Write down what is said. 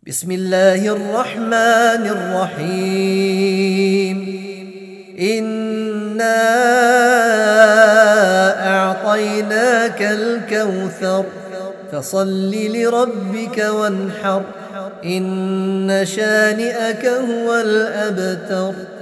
بسم الله الرحمن الرحيم. إنا أعطيناك الكوثر فصل لربك وانحر إن شانئك هو الأبتر.